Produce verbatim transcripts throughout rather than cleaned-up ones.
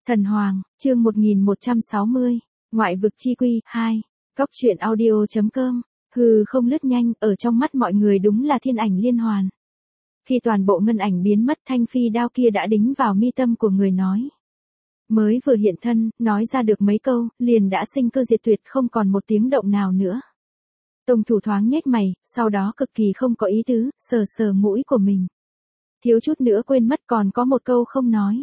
Thần Hoàng, chương một nghìn một trăm sáu mươi, Ngoại vực chi quy, hai, Góc truyện audio chấm com, hừ không lướt nhanh, ở trong mắt mọi người đúng là thiên ảnh liên hoàn. Khi toàn bộ ngân ảnh biến mất, thanh phi đao kia đã đính vào mi tâm của người nói. Mới vừa hiện thân, nói ra được mấy câu, liền đã sinh cơ diệt tuyệt, không còn một tiếng động nào nữa. Tông thủ thoáng nhếch mày, sau đó cực kỳ không có ý tứ, sờ sờ mũi của mình. Thiếu chút nữa quên mất còn có một câu không nói.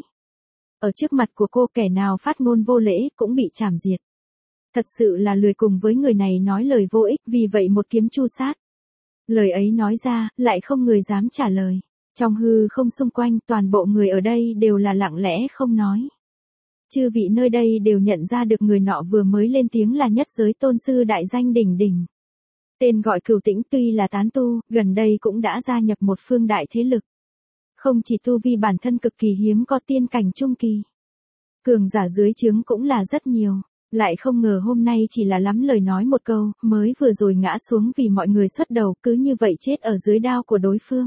Ở trước mặt của cô, kẻ nào phát ngôn vô lễ cũng bị trảm diệt. Thật sự là lười cùng với người này nói lời vô ích, vì vậy một kiếm chu sát. Lời ấy nói ra, lại không người dám trả lời. Trong hư không xung quanh, toàn bộ người ở đây đều là lặng lẽ không nói. Chư vị nơi đây đều nhận ra được người nọ vừa mới lên tiếng là nhất giới tôn sư đại danh đỉnh đỉnh. Tên gọi Cửu Tĩnh, tuy là tán tu, gần đây cũng đã gia nhập một phương đại thế lực. Không chỉ tu vi bản thân cực kỳ hiếm có tiên cảnh trung kỳ. Cường giả dưới trướng cũng là rất nhiều. Lại không ngờ hôm nay chỉ là lắm lời nói một câu, mới vừa rồi ngã xuống vì mọi người xuất đầu, cứ như vậy chết ở dưới đao của đối phương.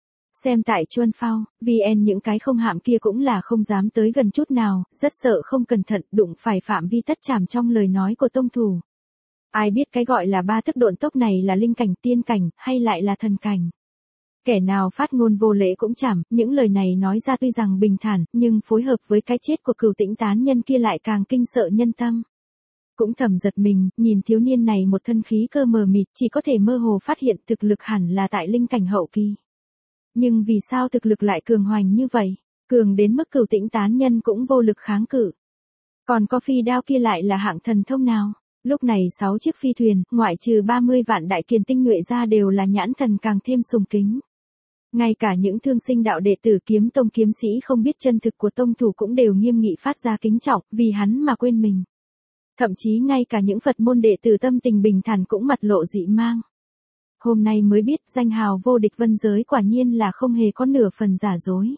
Xem tại Chuân Phao, vê en những cái không hạm kia cũng là không dám tới gần chút nào, rất sợ không cẩn thận đụng phải phạm vi tất chảm trong lời nói của tông thủ. Ai biết cái gọi là ba thức độn tốc này là linh cảnh, tiên cảnh, hay lại là thần cảnh. Kẻ nào phát ngôn vô lễ cũng chảm, những lời này nói ra tuy rằng bình thản, nhưng phối hợp với cái chết của Cửu Tĩnh tán nhân kia lại càng kinh sợ nhân tâm. Cũng thầm giật mình, nhìn thiếu niên này một thân khí cơ mờ mịt, chỉ có thể mơ hồ phát hiện thực lực hẳn là tại linh cảnh hậu kỳ. Nhưng vì sao thực lực lại cường hoành như vậy, cường đến mức Cửu Tĩnh tán nhân cũng vô lực kháng cự. Còn có phi đao kia lại là hạng thần thông nào? Lúc này sáu chiếc phi thuyền, ngoại trừ ba mươi vạn đại kiền tinh nhuệ ra đều là nhãn thần càng thêm sùng kính. Ngay cả những thương sinh đạo đệ tử kiếm tông kiếm sĩ không biết chân thực của tông thủ cũng đều nghiêm nghị phát ra kính trọng, vì hắn mà quên mình. Thậm chí ngay cả những Phật môn đệ tử tâm tình bình thản cũng mặt lộ dị mang. Hôm nay mới biết danh hào vô địch vân giới quả nhiên là không hề có nửa phần giả dối.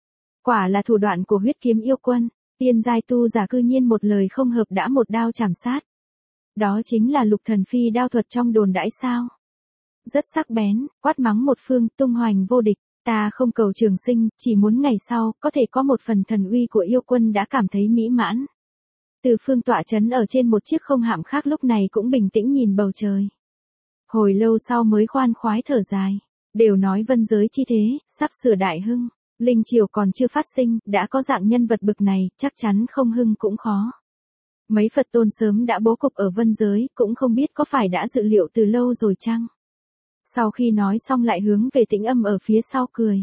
Quả là thủ đoạn của huyết kiếm yêu quân, tiên giai tu giả cư nhiên một lời không hợp đã một đao chảm sát. Đó chính là lục thần phi đao thuật trong đồn đãi sao. Rất sắc bén, quát mắng một phương, tung hoành vô địch, ta không cầu trường sinh, chỉ muốn ngày sau, có thể có một phần thần uy của yêu quân đã cảm thấy mỹ mãn. Từ phương tọa chấn ở trên một chiếc không hạm khác lúc này cũng bình tĩnh nhìn bầu trời. Hồi lâu sau mới khoan khoái thở dài, đều nói vân giới chi thế, sắp sửa đại hưng, linh triều còn chưa phát sinh, đã có dạng nhân vật bực này, chắc chắn không hưng cũng khó. Mấy Phật tôn sớm đã bố cục ở vân giới, cũng không biết có phải đã dự liệu từ lâu rồi chăng? Sau khi nói xong lại hướng về Tĩnh Âm ở phía sau cười.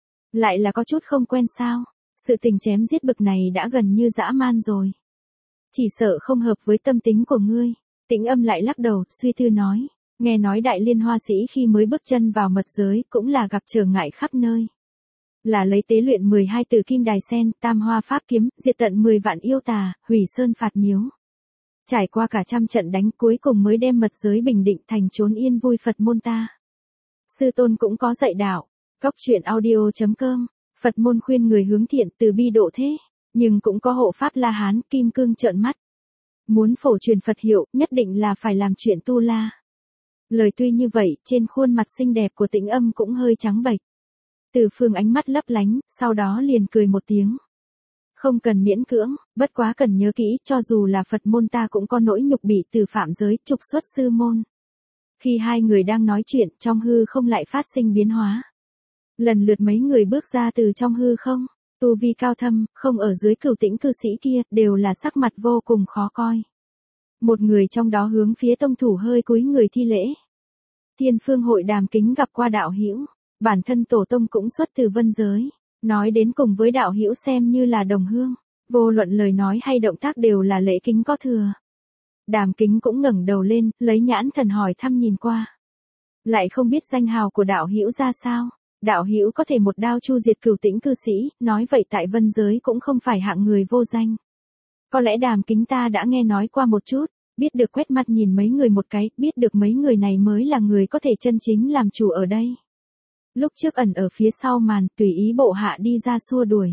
Lại là có chút không quen sao, sự tình chém giết bực này đã gần như dã man rồi. Chỉ sợ không hợp với tâm tính của ngươi. Tĩnh Âm lại lắc đầu, suy tư nói, nghe nói đại liên hoa sĩ khi mới bước chân vào mật giới cũng là gặp trở ngại khắp nơi. Là lấy tế luyện mười hai tử kim đài sen, tam hoa pháp kiếm, diệt tận mười vạn yêu tà, hủy sơn phạt miếu. Trải qua cả trăm trận đánh cuối cùng mới đem mật giới bình định thành chốn yên vui Phật môn ta. Sư tôn cũng có dạy đạo. Góc truyện audio chấm com, Phật môn khuyên người hướng thiện từ bi độ thế, nhưng cũng có hộ pháp La Hán kim cương trợn mắt. Muốn phổ truyền Phật hiệu, nhất định là phải làm chuyện tu la. Lời tuy như vậy, trên khuôn mặt xinh đẹp của Tĩnh Âm cũng hơi trắng bệch. Từ Phương ánh mắt lấp lánh, sau đó liền cười một tiếng. Không cần miễn cưỡng, bất quá cần nhớ kỹ, cho dù là Phật môn ta cũng có nỗi nhục bị từ phạm giới, trục xuất sư môn. Khi hai người đang nói chuyện, trong hư không lại phát sinh biến hóa. Lần lượt mấy người bước ra từ trong hư không, tu vi cao thâm, không ở dưới Cửu Tĩnh cư sĩ kia, đều là sắc mặt vô cùng khó coi. Một người trong đó hướng phía tông thủ hơi cúi người thi lễ. Thiên Phương hội Đàm kính gặp qua đạo hữu, bản thân tổ tông cũng xuất từ vân giới. Nói đến cùng với đạo hữu xem như là đồng hương, vô luận lời nói hay động tác đều là lễ kính có thừa. Đàm kính cũng ngẩng đầu lên, lấy nhãn thần hỏi thăm nhìn qua. Lại không biết danh hào của đạo hữu ra sao, đạo hữu có thể một đao chu diệt Cửu Tĩnh cư sĩ, nói vậy tại vân giới cũng không phải hạng người vô danh. Có lẽ đàm kính ta đã nghe nói qua một chút, biết được quét mắt nhìn mấy người một cái, biết được mấy người này mới là người có thể chân chính làm chủ ở đây. Lúc trước ẩn ở phía sau màn, tùy ý bộ hạ đi ra xua đuổi.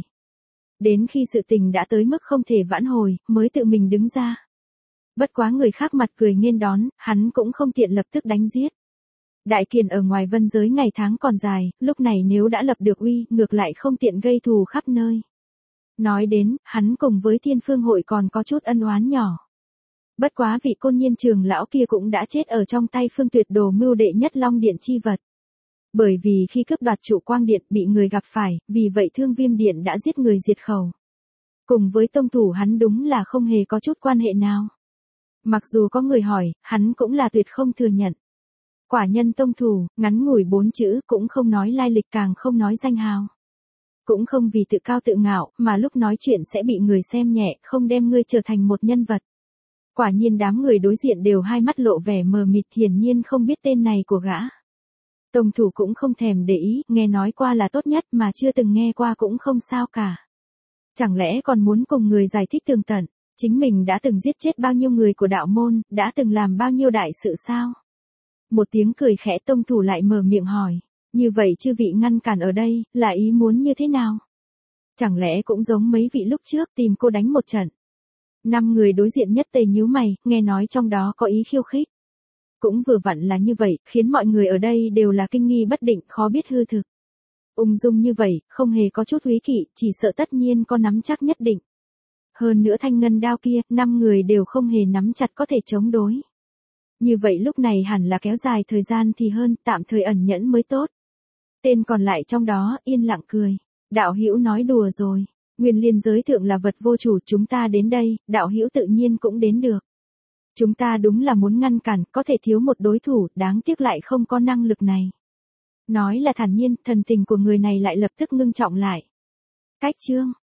Đến khi sự tình đã tới mức không thể vãn hồi, mới tự mình đứng ra. Bất quá người khác mặt cười nghênh đón, hắn cũng không tiện lập tức đánh giết. Đại kiền ở ngoài vân giới ngày tháng còn dài, lúc này nếu đã lập được uy, ngược lại không tiện gây thù khắp nơi. Nói đến, hắn cùng với Thiên Phương hội còn có chút ân oán nhỏ. Bất quá vị Côn Nhiên trường lão kia cũng đã chết ở trong tay Phương Tuyệt đồ mưu đệ nhất Long Điện chi vật. Bởi vì khi cướp đoạt trụ quang điện bị người gặp phải, vì vậy Thương Viêm Điện đã giết người diệt khẩu. Cùng với tông thủ hắn đúng là không hề có chút quan hệ nào. Mặc dù có người hỏi, hắn cũng là tuyệt không thừa nhận. Quả nhân tông thủ, ngắn ngủi bốn chữ cũng không nói lai lịch càng không nói danh hào. Cũng không vì tự cao tự ngạo, mà lúc nói chuyện sẽ bị người xem nhẹ, không đem ngươi trở thành một nhân vật. Quả nhiên đám người đối diện đều hai mắt lộ vẻ mờ mịt, hiển nhiên không biết tên này của gã. Tông thủ cũng không thèm để ý, nghe nói qua là tốt nhất mà chưa từng nghe qua cũng không sao cả. Chẳng lẽ còn muốn cùng người giải thích tường tận, chính mình đã từng giết chết bao nhiêu người của đạo môn, đã từng làm bao nhiêu đại sự sao? Một tiếng cười khẽ tông thủ lại mở miệng hỏi, như vậy chư vị ngăn cản ở đây, là ý muốn như thế nào? Chẳng lẽ cũng giống mấy vị lúc trước tìm cô đánh một trận? Năm người đối diện nhất tề nhíu mày, nghe nói trong đó có ý khiêu khích. Cũng vừa vặn là như vậy, khiến mọi người ở đây đều là kinh nghi bất định, khó biết hư thực. Ung dung như vậy, không hề có chút húy kỵ, chỉ sợ tất nhiên có nắm chắc nhất định. Hơn nữa thanh ngân đao kia, năm người đều không hề nắm chặt có thể chống đối. Như vậy lúc này hẳn là kéo dài thời gian thì hơn, tạm thời ẩn nhẫn mới tốt. Tên còn lại trong đó, yên lặng cười. Đạo hữu nói đùa rồi. Nguyên liên giới thượng là vật vô chủ, chúng ta đến đây, đạo hữu tự nhiên cũng đến được. Chúng ta đúng là muốn ngăn cản, có thể thiếu một đối thủ, đáng tiếc lại không có năng lực này. Nói là thản nhiên, thần tình của người này lại lập tức ngưng trọng lại. Cách chương.